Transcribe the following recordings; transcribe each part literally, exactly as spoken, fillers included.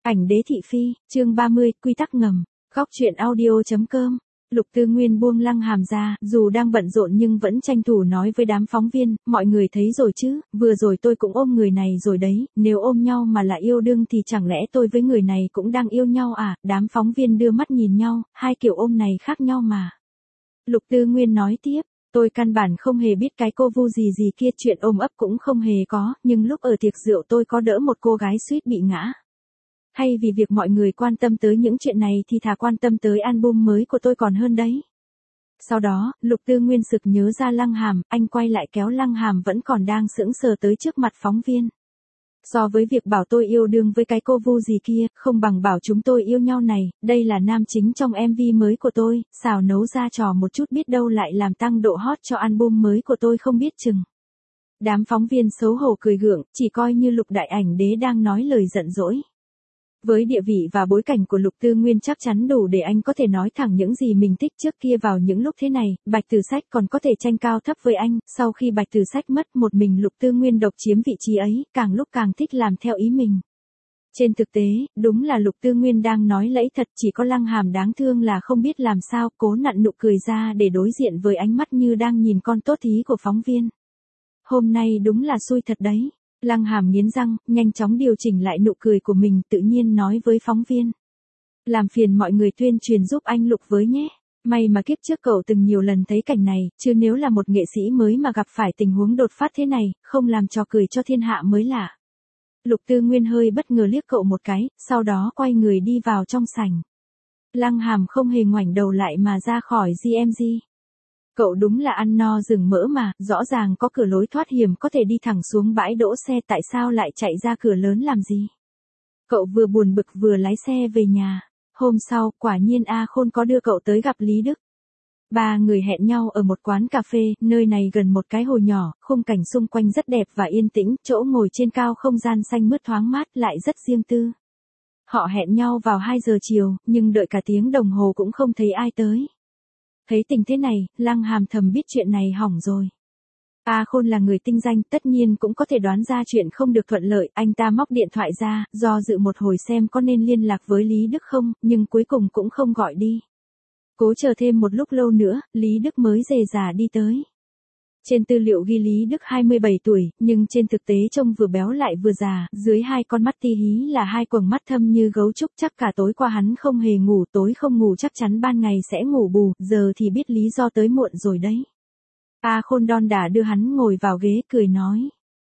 Ảnh đế thị phi, chương ba mươi, quy tắc ngầm. Góc truyện audio.com. Lục Tư Nguyên buông Lăng Hàm ra, dù đang bận rộn nhưng vẫn tranh thủ nói với đám phóng viên, mọi người thấy rồi chứ, vừa rồi tôi cũng ôm người này rồi đấy, nếu ôm nhau mà là yêu đương thì chẳng lẽ tôi với người này cũng đang yêu nhau à, đám phóng viên đưa mắt nhìn nhau, hai kiểu ôm này khác nhau mà. Lục Tư Nguyên nói tiếp, tôi căn bản không hề biết cái cô Vu gì gì kia, chuyện ôm ấp cũng không hề có, nhưng lúc ở tiệc rượu tôi có đỡ một cô gái suýt bị ngã. Hay vì việc mọi người quan tâm tới những chuyện này thì thà quan tâm tới album mới của tôi còn hơn đấy. Sau đó, Lục Tư Nguyên sực nhớ ra Lăng Hàm, anh quay lại kéo Lăng Hàm vẫn còn đang sững sờ tới trước mặt phóng viên. So với việc bảo tôi yêu đương với cái cô Vu gì kia, không bằng bảo chúng tôi yêu nhau này, đây là nam chính trong em vê mới của tôi, xào nấu ra trò một chút biết đâu lại làm tăng độ hot cho album mới của tôi không biết chừng. Đám phóng viên xấu hổ cười gượng, chỉ coi như Lục đại ảnh đế đang nói lời giận dỗi. Với địa vị và bối cảnh của Lục Tư Nguyên chắc chắn đủ để anh có thể nói thẳng những gì mình thích trước kia vào những lúc thế này, Bạch Tử Sách còn có thể tranh cao thấp với anh, sau khi Bạch Tử Sách mất một mình Lục Tư Nguyên độc chiếm vị trí ấy, càng lúc càng thích làm theo ý mình. Trên thực tế, đúng là Lục Tư Nguyên đang nói lẫy thật, chỉ có Lăng Hàm đáng thương là không biết làm sao, cố nặn nụ cười ra để đối diện với ánh mắt như đang nhìn con tốt thí của phóng viên. Hôm nay đúng là xui thật đấy. Lăng Hàm nghiến răng, nhanh chóng điều chỉnh lại nụ cười của mình, tự nhiên nói với phóng viên. Làm phiền mọi người tuyên truyền giúp anh Lục với nhé. May mà kiếp trước cậu từng nhiều lần thấy cảnh này, chứ nếu là một nghệ sĩ mới mà gặp phải tình huống đột phát thế này, không làm trò cười cho thiên hạ mới lạ. Lục Tư Nguyên hơi bất ngờ liếc cậu một cái, sau đó quay người đi vào trong sảnh. Lăng Hàm không hề ngoảnh đầu lại mà ra khỏi giê em giê. Cậu đúng là ăn no rừng mỡ mà, rõ ràng có cửa lối thoát hiểm có thể đi thẳng xuống bãi đỗ xe, tại sao lại chạy ra cửa lớn làm gì? Cậu vừa buồn bực vừa lái xe về nhà. Hôm sau, quả nhiên A Khôn có đưa cậu tới gặp Lý Đức. Ba người hẹn nhau ở một quán cà phê, nơi này gần một cái hồ nhỏ, khung cảnh xung quanh rất đẹp và yên tĩnh, chỗ ngồi trên cao không gian xanh mướt thoáng mát lại rất riêng tư. Họ hẹn nhau vào hai giờ chiều, nhưng đợi cả tiếng đồng hồ cũng không thấy ai tới. Thấy tình thế này, Lăng Hàm thầm biết chuyện này hỏng rồi. A Khôn là người tinh danh, tất nhiên cũng có thể đoán ra chuyện không được thuận lợi, anh ta móc điện thoại ra, do dự một hồi xem có nên liên lạc với Lý Đức không, nhưng cuối cùng cũng không gọi đi. Cố chờ thêm một lúc lâu nữa, Lý Đức mới dề dà đi tới. Trên tư liệu ghi Lý Đức hai mươi bảy tuổi, nhưng trên thực tế trông vừa béo lại vừa già, dưới hai con mắt ti hí là hai quầng mắt thâm như gấu trúc, chắc cả tối qua hắn không hề ngủ, tối không ngủ chắc chắn ban ngày sẽ ngủ bù, giờ thì biết lý do tới muộn rồi đấy. A Khôn đon đả đưa hắn ngồi vào ghế cười nói.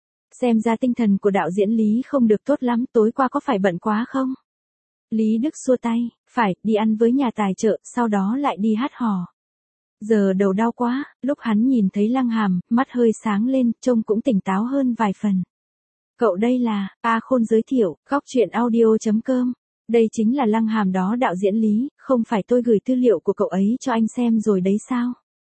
Xem ra tinh thần của đạo diễn Lý không được tốt lắm, tối qua có phải bận quá không? Lý Đức xua tay, phải, đi ăn với nhà tài trợ, sau đó lại đi hát hò. Giờ đầu đau quá, lúc hắn nhìn thấy Lăng Hàm, mắt hơi sáng lên, trông cũng tỉnh táo hơn vài phần. Cậu đây là, A Khôn giới thiệu, góc truyện audio.com. Đây chính là Lăng Hàm đó đạo diễn Lý, không phải tôi gửi tư liệu của cậu ấy cho anh xem rồi đấy sao?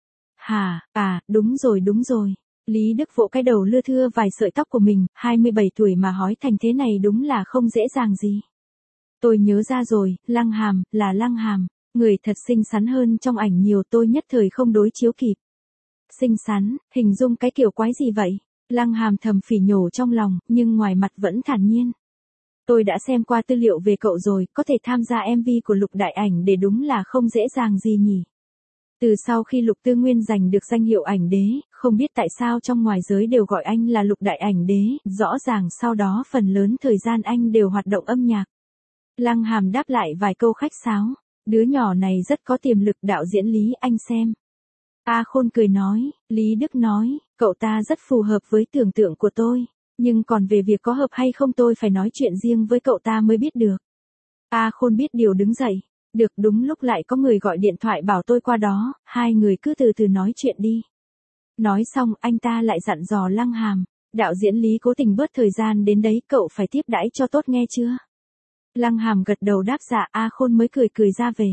Hả, à, đúng rồi đúng rồi. Lý Đức vỗ cái đầu lưa thưa vài sợi tóc của mình, hai mươi bảy tuổi mà hói thành thế này đúng là không dễ dàng gì. Tôi nhớ ra rồi, Lăng Hàm, là Lăng Hàm. Người thật xinh xắn hơn trong ảnh nhiều, tôi nhất thời không đối chiếu kịp. Xinh xắn, hình dung cái kiểu quái gì vậy? Lăng Hàm thầm phỉ nhổ trong lòng, nhưng ngoài mặt vẫn thản nhiên. Tôi đã xem qua tư liệu về cậu rồi, có thể tham gia em vê của Lục đại ảnh để đúng là không dễ dàng gì nhỉ. Từ sau khi Lục Tư Nguyên giành được danh hiệu ảnh đế, không biết tại sao trong ngoài giới đều gọi anh là Lục đại ảnh đế, rõ ràng sau đó phần lớn thời gian anh đều hoạt động âm nhạc. Lăng Hàm đáp lại vài câu khách sáo. Đứa nhỏ này rất có tiềm lực, đạo diễn Lý, anh xem. A Khôn cười nói, Lý Đức nói, cậu ta rất phù hợp với tưởng tượng của tôi, nhưng còn về việc có hợp hay không tôi phải nói chuyện riêng với cậu ta mới biết được. A Khôn biết điều đứng dậy, được, đúng lúc lại có người gọi điện thoại bảo tôi qua đó, hai người cứ từ từ nói chuyện đi. Nói xong anh ta lại dặn dò Lăng Hàm, đạo diễn Lý cố tình bớt thời gian đến đấy, cậu phải tiếp đãi cho tốt nghe chưa? Lăng Hàm gật đầu đáp dạ, A Khôn mới cười cười ra về.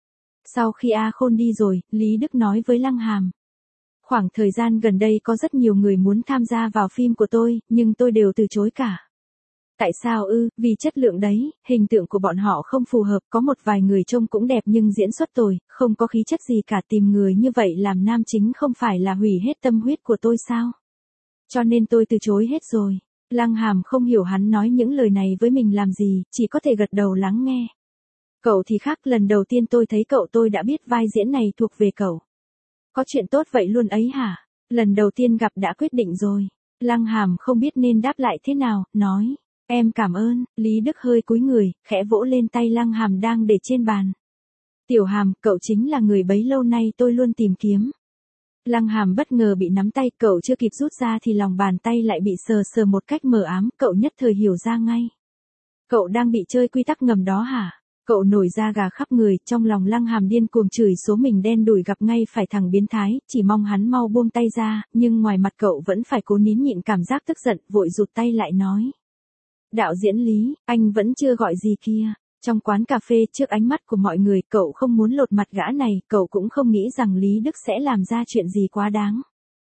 Sau khi A Khôn đi rồi, Lý Đức nói với Lăng Hàm. Khoảng thời gian gần đây có rất nhiều người muốn tham gia vào phim của tôi, nhưng tôi đều từ chối cả. Tại sao ư? Vì chất lượng đấy, hình tượng của bọn họ không phù hợp, có một vài người trông cũng đẹp nhưng diễn xuất tồi, không có khí chất gì cả, tìm người như vậy làm nam chính không phải là hủy hết tâm huyết của tôi sao? Cho nên tôi từ chối hết rồi. Lăng Hàm không hiểu hắn nói những lời này với mình làm gì, chỉ có thể gật đầu lắng nghe. Cậu thì khác, lần đầu tiên tôi thấy cậu tôi đã biết vai diễn này thuộc về cậu. Có chuyện tốt vậy luôn ấy hả? Lần đầu tiên gặp đã quyết định rồi. Lăng Hàm không biết nên đáp lại thế nào, nói. Em cảm ơn. Lý Đức hơi cúi người, khẽ vỗ lên tay Lăng Hàm đang để trên bàn. Tiểu Hàm, cậu chính là người bấy lâu nay tôi luôn tìm kiếm. Lăng Hàm bất ngờ bị nắm tay, cậu chưa kịp rút ra thì lòng bàn tay lại bị sờ sờ một cách mờ ám, cậu nhất thời hiểu ra ngay. Cậu đang bị chơi quy tắc ngầm đó hả? Cậu nổi da gà khắp người, trong lòng Lăng Hàm điên cuồng chửi số mình đen đủi gặp ngay phải thằng biến thái, chỉ mong hắn mau buông tay ra, nhưng ngoài mặt cậu vẫn phải cố nín nhịn cảm giác tức giận, vội rụt tay lại nói. Đạo diễn Lý, anh vẫn chưa gọi gì kia. Trong quán cà phê trước ánh mắt của mọi người, cậu không muốn lột mặt gã này, cậu cũng không nghĩ rằng Lý Đức sẽ làm ra chuyện gì quá đáng.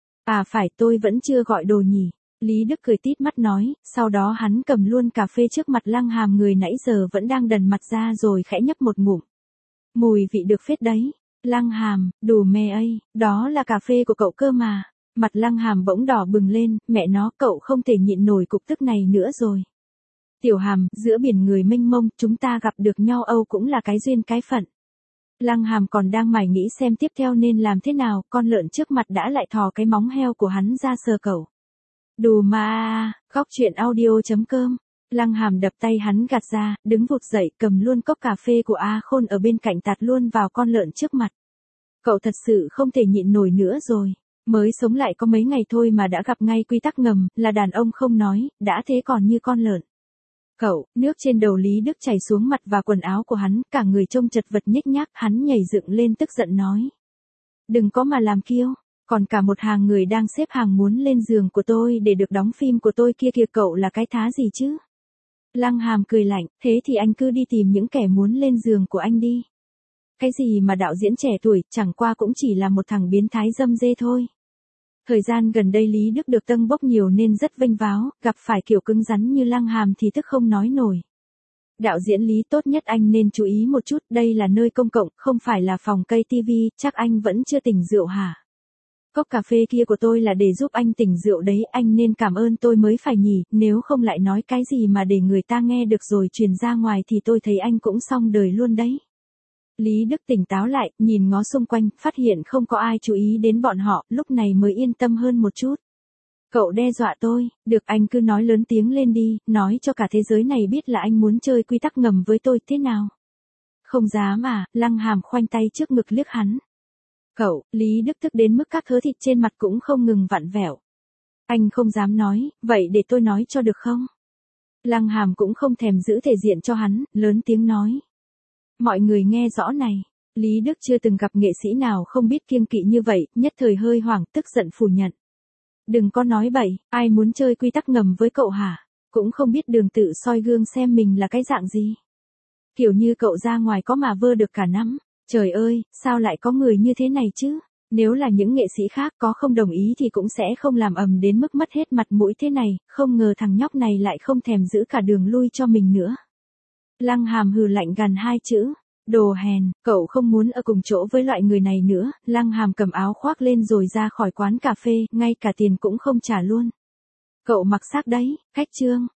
À phải, tôi vẫn chưa gọi đồ nhỉ. Lý Đức cười tít mắt nói, sau đó hắn cầm luôn cà phê trước mặt Lăng Hàm, người nãy giờ vẫn đang đần mặt ra rồi khẽ nhấp một ngụm. Mùi vị được phết đấy. Lăng Hàm, đủ mê ấy, đó là cà phê của cậu cơ mà. Mặt Lăng Hàm bỗng đỏ bừng lên, mẹ nó, cậu không thể nhịn nổi cục tức này nữa rồi. Tiểu Hàm, giữa biển người mênh mông, chúng ta gặp được nhau Âu cũng là cái duyên cái phận. Lăng Hàm còn đang mải nghĩ xem tiếp theo nên làm thế nào, con lợn trước mặt đã lại thò cái móng heo của hắn ra sờ cậu. Đù mà, góc truyện audio chấm com. Lăng Hàm đập tay hắn gạt ra, đứng vụt dậy, cầm luôn cốc cà phê của A Khôn ở bên cạnh tạt luôn vào con lợn trước mặt. Cậu thật sự không thể nhịn nổi nữa rồi. Mới sống lại có mấy ngày thôi mà đã gặp ngay quy tắc ngầm, là đàn ông không nói, đã thế còn như con lợn. Cậu, nước trên đầu Lý Đức chảy xuống mặt và quần áo của hắn, cả người trông chật vật nhếch nhác, hắn nhảy dựng lên tức giận nói. Đừng có mà làm kiêu, còn cả một hàng người đang xếp hàng muốn lên giường của tôi để được đóng phim của tôi kia kìa, cậu là cái thá gì chứ? Lăng Hàm cười lạnh, thế thì anh cứ đi tìm những kẻ muốn lên giường của anh đi. Cái gì mà đạo diễn trẻ tuổi, chẳng qua cũng chỉ là một thằng biến thái dâm dê thôi. Thời gian gần đây Lý Đức được tâng bốc nhiều nên rất vênh váo, gặp phải kiểu cứng rắn như Lăng Hàm thì tức không nói nổi. Đạo diễn Lý, tốt nhất anh nên chú ý một chút, đây là nơi công cộng, không phải là phòng cây tivi, chắc anh vẫn chưa tỉnh rượu hả? Cốc cà phê kia của tôi là để giúp anh tỉnh rượu đấy, anh nên cảm ơn tôi mới phải nhỉ, nếu không lại nói cái gì mà để người ta nghe được rồi truyền ra ngoài thì tôi thấy anh cũng xong đời luôn đấy. Lý Đức tỉnh táo lại, nhìn ngó xung quanh, phát hiện không có ai chú ý đến bọn họ, lúc này mới yên tâm hơn một chút. Cậu đe dọa tôi, được anh cứ nói lớn tiếng lên đi, nói cho cả thế giới này biết là anh muốn chơi quy tắc ngầm với tôi, thế nào? Không dám à, Lăng Hàm khoanh tay trước ngực liếc hắn. Cậu, Lý Đức tức đến mức các thớ thịt trên mặt cũng không ngừng vặn vẹo. Anh không dám nói, vậy để tôi nói cho được không? Lăng Hàm cũng không thèm giữ thể diện cho hắn, lớn tiếng nói. Mọi người nghe rõ này, Lý Đức chưa từng gặp nghệ sĩ nào không biết kiêng kỵ như vậy, nhất thời hơi hoảng, tức giận phủ nhận. Đừng có nói bậy, ai muốn chơi quy tắc ngầm với cậu hả? Cũng không biết đường tự soi gương xem mình là cái dạng gì. Kiểu như cậu ra ngoài có mà vơ được cả nắm. Trời ơi, sao lại có người như thế này chứ? Nếu là những nghệ sĩ khác có không đồng ý thì cũng sẽ không làm ầm đến mức mất hết mặt mũi thế này, không ngờ thằng nhóc này lại không thèm giữ cả đường lui cho mình nữa. Lăng Hàm hừ lạnh gần hai chữ. Đồ hèn, cậu không muốn ở cùng chỗ với loại người này nữa. Lăng Hàm cầm áo khoác lên rồi ra khỏi quán cà phê, ngay cả tiền cũng không trả luôn. Cậu mặc xác đấy, cách trương.